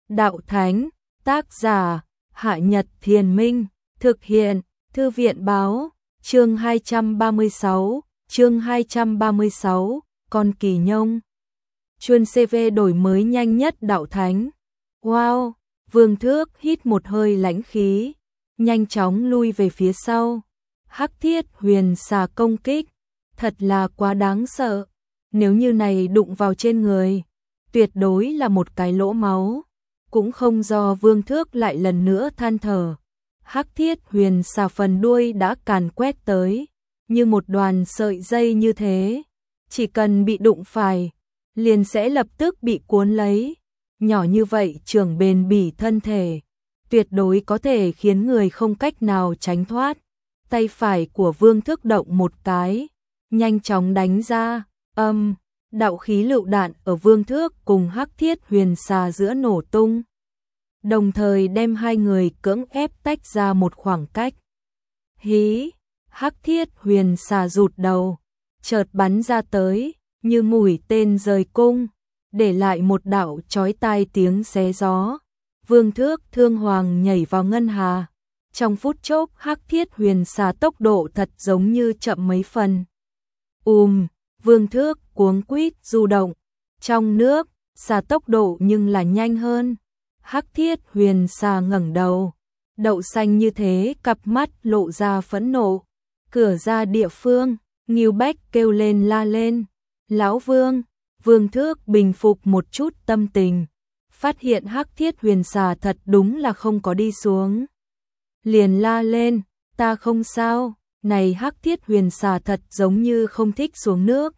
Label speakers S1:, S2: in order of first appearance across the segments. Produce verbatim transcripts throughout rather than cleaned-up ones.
S1: đạo thánh, tác giả, Hạ Nhật Thiền Minh, thực hiện, Thư viện báo, chương hai trăm ba mươi sáu, chương hai trăm ba mươi sáu, con kỳ nhông. Chuân xê vê đổi mới nhanh nhất đạo thánh. Wow, Vương Thước hít một hơi lãnh khí, nhanh chóng lui về phía sau. Hắc Thiết Huyền Xà công kích, thật là quá đáng sợ. Nếu như này đụng vào trên người, tuyệt đối là một cái lỗ máu. Cũng không do Vương Thước lại lần nữa than thở. Hắc Thiết Huyền Xà phần đuôi đã càn quét tới, như một đoàn sợi dây như thế. Chỉ cần bị đụng phải, liền sẽ lập tức bị cuốn lấy. Nhỏ như vậy trưởng bền bỉ thân thể, tuyệt đối có thể khiến người không cách nào tránh thoát. Tay phải của Vương Thước động một cái, nhanh chóng đánh ra, âm, đạo khí lựu đạn ở Vương Thước cùng Hắc Thiết Huyền Xà giữa nổ tung. Đồng thời đem hai người cưỡng ép tách ra một khoảng cách. Hí, Hắc Thiết Huyền Xà rụt đầu, chợt bắn ra tới, như mũi tên rời cung, để lại một đạo chói tai tiếng xé gió. Vương Thước thương hoàng nhảy vào ngân hà. Trong phút chốc Hắc Thiết Huyền Xà tốc độ thật giống như chậm mấy phần. Ùm, Vương Thước cuống quýt du động. Trong nước, xà tốc độ nhưng là nhanh hơn. Hắc Thiết Huyền Xà ngẩng đầu, đậu xanh như thế, cặp mắt lộ ra phẫn nộ. Cửa ra địa phương, Ngưu Bách kêu lên la lên. Lão Vương, Vương Thước bình phục một chút tâm tình, phát hiện Hắc Thiết Huyền Xà thật đúng là không có đi xuống. Liền la lên, ta không sao, này Hắc Thiết Huyền Xà thật giống như không thích xuống nước.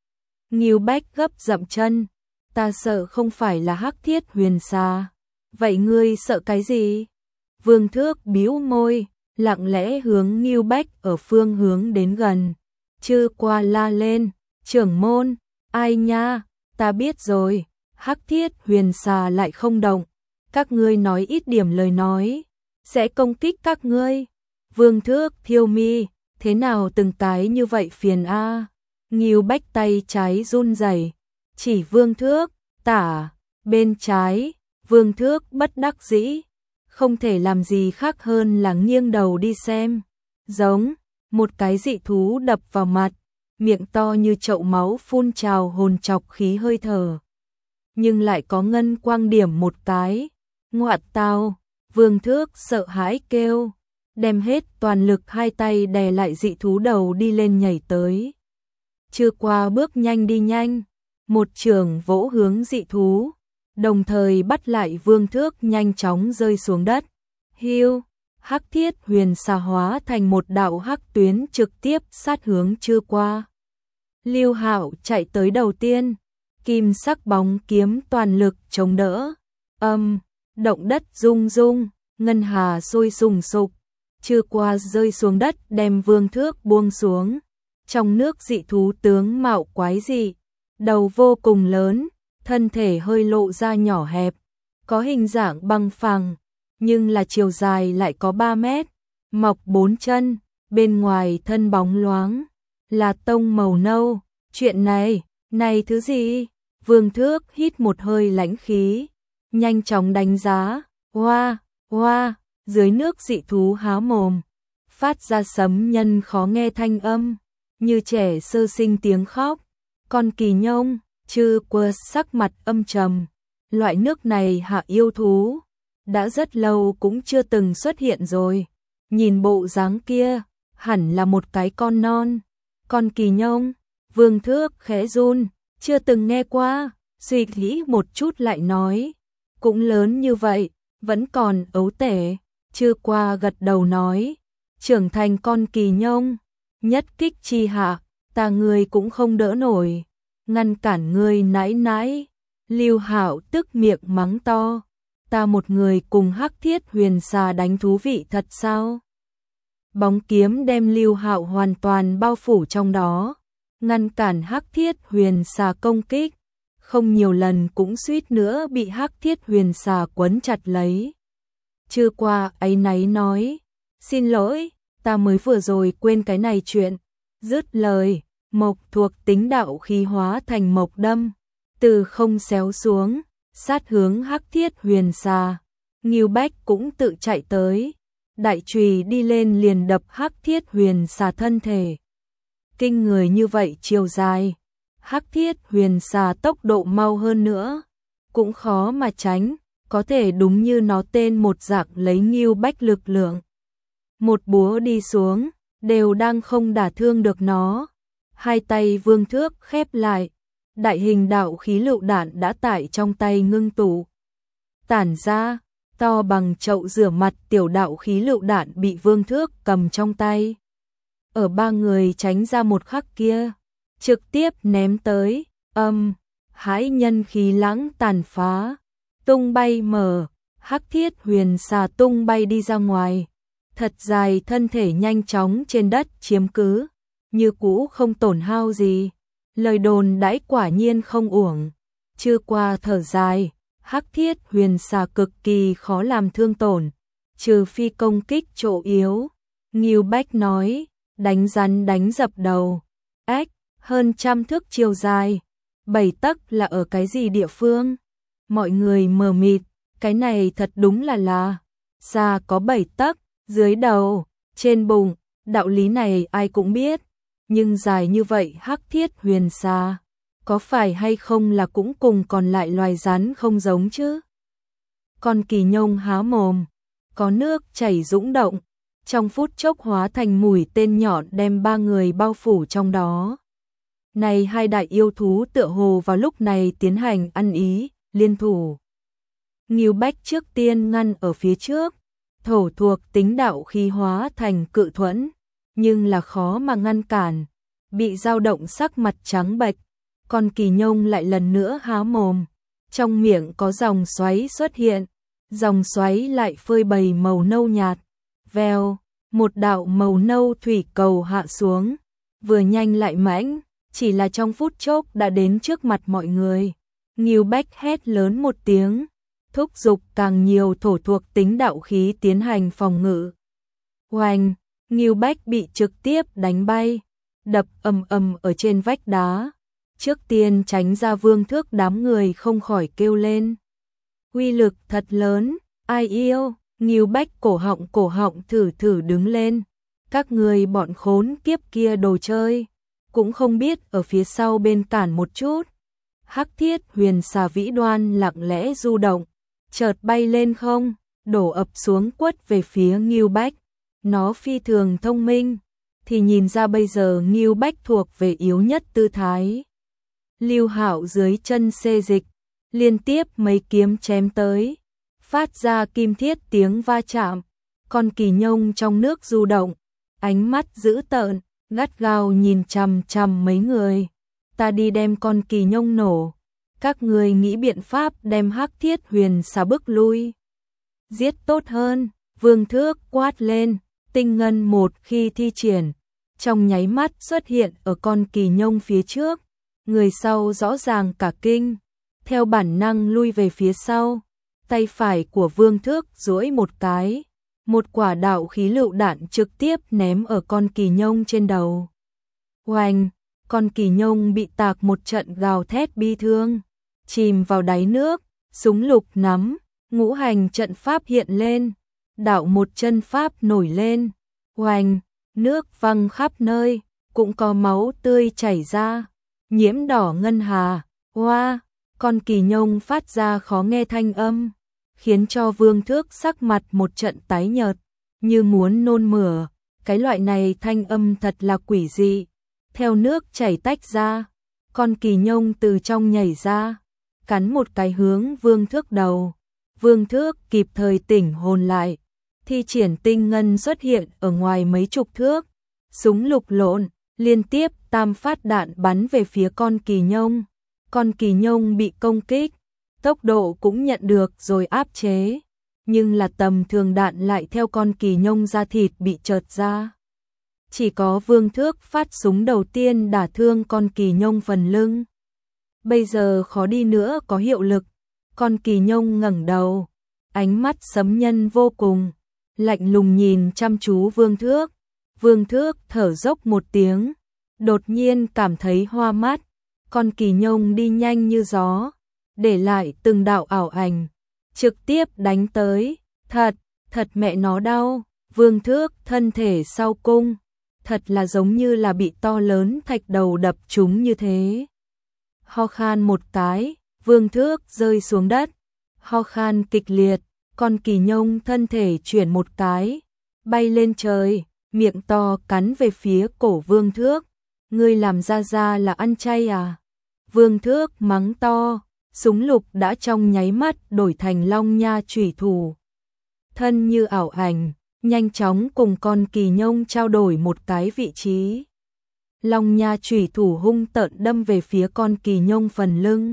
S1: Ngưu Bách gấp dậm chân, ta sợ không phải là Hắc Thiết Huyền Xà. Vậy ngươi sợ cái gì? Vương Thước bĩu môi, lặng lẽ hướng Ngưu Bách ở phương hướng đến gần. Chư qua la lên, trưởng môn, ai nha, ta biết rồi, Hắc Thiết Huyền Xà lại không động. Các ngươi nói ít điểm lời nói, sẽ công kích các ngươi. Vương Thước thiêu mi, thế nào từng cái như vậy phiền a? À. Ngưu Bách tay trái run rẩy, chỉ Vương Thước, tả, bên trái. Vương Thước bất đắc dĩ, không thể làm gì khác hơn là nghiêng đầu đi xem. Giống, một cái dị thú đập vào mặt, miệng to như chậu máu phun trào hồn trọc khí hơi thở. Nhưng lại có ngân quang điểm một cái. Ngoạn tao, Vương Thước sợ hãi kêu, đem hết toàn lực hai tay đè lại dị thú đầu đi lên nhảy tới. Chưa qua bước nhanh đi nhanh, một chưởng vỗ hướng dị thú, đồng thời bắt lại Vương Thước nhanh chóng rơi xuống đất. Hiu, Hắc Thiết Huyền Xà hóa thành một đạo hắc tuyến trực tiếp sát hướng Chưa qua. Lưu Hạo chạy tới đầu tiên, kim sắc bóng kiếm toàn lực chống đỡ. Âm, động đất rung rung, ngân hà sôi sùng sục. Chưa qua rơi xuống đất đem Vương Thước buông xuống. Trong nước dị thú tướng mạo quái dị, đầu vô cùng lớn, thân thể hơi lộ ra nhỏ hẹp, có hình dạng bằng phẳng, nhưng là chiều dài lại có ba mét, mọc bốn chân, bên ngoài thân bóng loáng, là tông màu nâu. Chuyện này, này thứ gì? Vương Thước hít một hơi lãnh khí, nhanh chóng đánh giá. Hoa, hoa, dưới nước dị thú há mồm, phát ra sấm nhân khó nghe thanh âm, như trẻ sơ sinh tiếng khóc. Con kỳ nhông. Chư Quơ sắc mặt âm trầm, loại nước này hạ yêu thú, đã rất lâu cũng chưa từng xuất hiện rồi. Nhìn bộ dáng kia, hẳn là một cái con non. Con kỳ nhông, Vương Thước khẽ run, chưa từng nghe qua, suy nghĩ một chút lại nói. Cũng lớn như vậy, vẫn còn ấu tể. Chư qua gật đầu nói, trưởng thành con kỳ nhông, nhất kích chi hạ, ta người cũng không đỡ nổi. Ngăn cản ngươi nãi nãi. Lưu Hạo tức miệng mắng to, ta một người cùng Hắc Thiết Huyền Xà đánh thú vị thật sao? Bóng kiếm đem Lưu Hạo hoàn toàn bao phủ trong đó, ngăn cản Hắc Thiết Huyền Xà công kích, không nhiều lần cũng suýt nữa bị Hắc Thiết Huyền Xà quấn chặt lấy. Chưa qua áy náy nói, xin lỗi, ta mới vừa rồi quên cái này chuyện. Dứt lời, mộc thuộc tính đạo khí hóa thành mộc đâm, từ không xéo xuống, sát hướng Hắc Thiết Huyền Xà. Ngưu Bách cũng tự chạy tới, đại chùy đi lên liền đập Hắc Thiết Huyền Xà thân thể. Kinh người như vậy chiều dài, Hắc Thiết Huyền Xà tốc độ mau hơn nữa, cũng khó mà tránh, có thể đúng như nó tên một dạng lấy Ngưu Bách lực lượng. Một búa đi xuống, đều đang không đả thương được nó. Hai tay Vương Thước khép lại, đại hình đạo khí lựu đạn đã tải trong tay ngưng tụ. Tản ra, to bằng chậu rửa mặt tiểu đạo khí lựu đạn bị Vương Thước cầm trong tay. Ở ba người tránh ra một khắc kia, trực tiếp ném tới, âm, hãi nhân khí lãng tàn phá, tung bay mở, Hắc Thiết Huyền Xà tung bay đi ra ngoài, thật dài thân thể nhanh chóng trên đất chiếm cứ, như cũ không tổn hao gì. Lời đồn đãi quả nhiên không uổng, chưa qua thở dài, Hắc Thiết Huyền Xà cực kỳ khó làm thương tổn, trừ phi công kích chỗ yếu. Ngưu Bách nói, đánh rắn đánh dập đầu, ếch, hơn trăm thước chiều dài, bảy tấc là ở cái gì địa phương? Mọi người mờ mịt, cái này thật đúng là là, xa có bảy tấc, dưới đầu, trên bụng, đạo lý này ai cũng biết, nhưng dài như vậy Hắc Thiết Huyền Xà, có phải hay không là cũng cùng còn lại loài rắn không giống chứ? Con kỳ nhông há mồm, có nước chảy dũng động, trong phút chốc hóa thành mũi tên nhọn đem ba người bao phủ trong đó. Này hai đại yêu thú tựa hồ vào lúc này tiến hành ăn ý, liên thủ. Ngưu Bách trước tiên ngăn ở phía trước, thổ thuộc tính đạo khí hóa thành cự thuẫn, nhưng là khó mà ngăn cản, bị dao động sắc mặt trắng bệch. Con kỳ nhông lại lần nữa há mồm, trong miệng có dòng xoáy xuất hiện, dòng xoáy lại phơi bày màu nâu nhạt, vèo, một đạo màu nâu thủy cầu hạ xuống, vừa nhanh lại mãnh, chỉ là trong phút chốc đã đến trước mặt mọi người. Ngưu Bách hét lớn một tiếng, thúc giục càng nhiều thổ thuộc tính đạo khí tiến hành phòng ngự. Oanh, Ngưu Bách bị trực tiếp đánh bay, đập ầm ầm ở trên vách đá. Trước tiên tránh ra Vương Thước đám người không khỏi kêu lên. Uy lực thật lớn, ai yêu, Ngưu Bách cổ họng cổ họng thử thử đứng lên. Các người bọn khốn kiếp kia đồ chơi, cũng không biết ở phía sau bên cản một chút. Hắc Thiết Huyền Xà vĩ đoan lặng lẽ du động, chợt bay lên không, đổ ập xuống quất về phía Ngưu Bách. Nó phi thường thông minh, thì nhìn ra bây giờ Ngưu Bách thuộc về yếu nhất tư thái. Lưu Hạo dưới chân xê dịch, liên tiếp mấy kiếm chém tới, phát ra kim thiết tiếng va chạm. Con kỳ nhông trong nước du động, ánh mắt dữ tợn, gắt gao nhìn chằm chằm mấy người. Ta đi đem con kỳ nhông nổ, các người nghĩ biện pháp đem Hắc Thiết Huyền Xà bức lui. Giết tốt hơn, Vương Thước quát lên, tinh ngân một khi thi triển, trong nháy mắt xuất hiện ở con kỳ nhông phía trước. Người sau rõ ràng cả kinh, theo bản năng lui về phía sau, tay phải của Vương Thước duỗi một cái, một quả đạo khí lựu đạn trực tiếp ném ở con kỳ nhông trên đầu. Oanh, con kỳ nhông bị tạc một trận gào thét bi thương, chìm vào đáy nước, súng lục nắm, ngũ hành trận pháp hiện lên, đạo một chân pháp nổi lên. Oanh, nước văng khắp nơi, cũng có máu tươi chảy ra. Nhiễm đỏ ngân hà, hoa, con kỳ nhông phát ra khó nghe thanh âm, khiến cho Vương Thước sắc mặt một trận tái nhợt, như muốn nôn mửa. Cái loại này thanh âm thật là quỷ dị. Theo nước chảy tách ra, con kỳ nhông từ trong nhảy ra, cắn một cái hướng Vương Thước đầu. Vương Thước kịp thời tỉnh hồn lại, thi triển tinh ngân xuất hiện ở ngoài mấy chục thước, súng lục lộn, liên tiếp tam phát đạn bắn về phía con kỳ nhông. Con kỳ nhông bị công kích, tốc độ cũng nhận được rồi áp chế, nhưng là tầm thường đạn lại theo con kỳ nhông da thịt bị chợt ra. Chỉ có Vương Thước phát súng đầu tiên đả thương con kỳ nhông phần lưng. Bây giờ khó đi nữa có hiệu lực, con kỳ nhông ngẩng đầu, ánh mắt sấm nhân vô cùng, lạnh lùng nhìn chăm chú Vương Thước. Vương Thước thở dốc một tiếng, đột nhiên cảm thấy hoa mắt, con kỳ nhông đi nhanh như gió, để lại từng đạo ảo ảnh, trực tiếp đánh tới, thật, thật mẹ nó đau, Vương Thước thân thể sau cung, thật là giống như là bị to lớn thạch đầu đập trúng như thế. Ho khan một cái, Vương Thước rơi xuống đất, ho khan kịch liệt, con kỳ nhông thân thể chuyển một cái, bay lên trời, miệng to cắn về phía cổ Vương Thước. Ngươi làm ra ra là ăn chay à? Vương Thước mắng to, súng lục đã trong nháy mắt đổi thành long nha chủy thủ. Thân như ảo ảnh, nhanh chóng cùng con kỳ nhông trao đổi một cái vị trí. Long nha chủy thủ hung tợn đâm về phía con kỳ nhông phần lưng.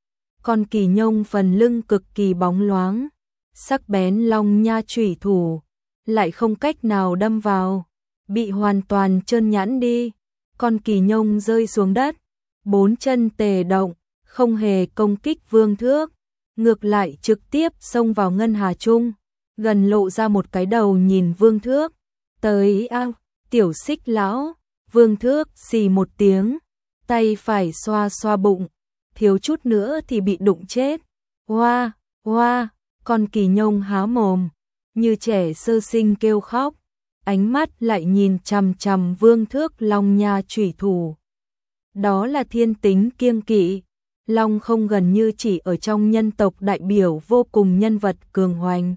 S1: Con kỳ nhông phần lưng cực kỳ bóng loáng, sắc bén long nha chủy thủ lại không cách nào đâm vào, bị hoàn toàn trơn nhẵn đi. Con kỳ nhông rơi xuống đất, bốn chân tề động, không hề công kích Vương Thước, ngược lại trực tiếp xông vào ngân hà trung, gần lộ ra một cái đầu nhìn Vương Thước. Tới a, tiểu xích lão. Vương Thước xì một tiếng, tay phải xoa xoa bụng, thiếu chút nữa thì bị đụng chết. Hoa, hoa, con kỳ nhông há mồm, như trẻ sơ sinh kêu khóc, ánh mắt lại nhìn chằm chằm Vương Thước long nha chủy thủ. Đó là thiên tính kiêng kỵ, long không gần như chỉ ở trong nhân tộc đại biểu vô cùng nhân vật cường hoành.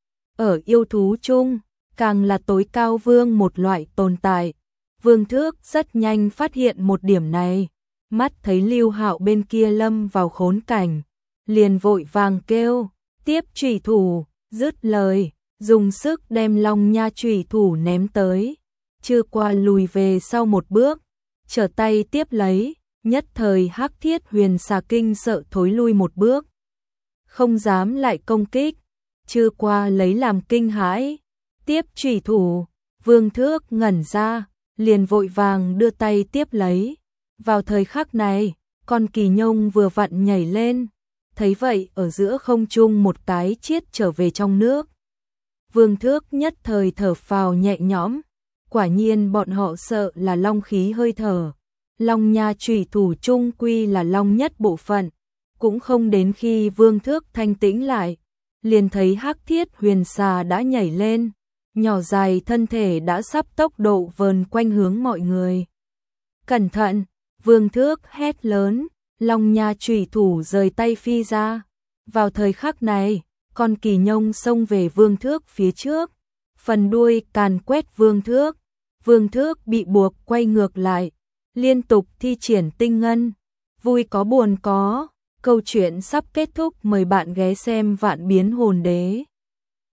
S1: Ở yêu thú chung, càng là tối cao vương một loại tồn tại. Vương Thước rất nhanh phát hiện một điểm này, mắt thấy Lưu Hạo bên kia lâm vào khốn cảnh, liền vội vàng kêu, tiếp chủy thủ, dứt lời, dùng sức đem long nha chủy thủ ném tới, chưa qua lùi về sau một bước, trở tay tiếp lấy, nhất thời Hắc Thiết Huyền Xà kinh sợ thối lui một bước, không dám lại công kích, chưa qua lấy làm kinh hãi, tiếp chủy thủ, Vương Thước ngẩn ra, liền vội vàng đưa tay tiếp lấy. Vào thời khắc này, con kỳ nhông vừa vặn nhảy lên, thấy vậy ở giữa không trung một cái chiết trở về trong nước. Vương Thước nhất thời thở phào nhẹ nhõm, quả nhiên bọn họ sợ là long khí hơi thở. Long nha chủy thủ trung quy là long nhất bộ phận, cũng không đến khi Vương Thước thanh tĩnh lại, liền thấy Hắc Thiết Huyền Xà đã nhảy lên, nhỏ dài thân thể đã sắp tốc độ vờn quanh hướng mọi người. Cẩn thận, Vương Thước hét lớn, long nha chủy thủ rời tay phi ra. Vào thời khắc này, con kỳ nhông xông về Vương Thước phía trước, phần đuôi càn quét Vương Thước. Vương Thước bị buộc quay ngược lại, liên tục thi triển tinh ngân. Vui có buồn có, câu chuyện sắp kết thúc, mời bạn ghé xem Vạn Biến Hồn Đế.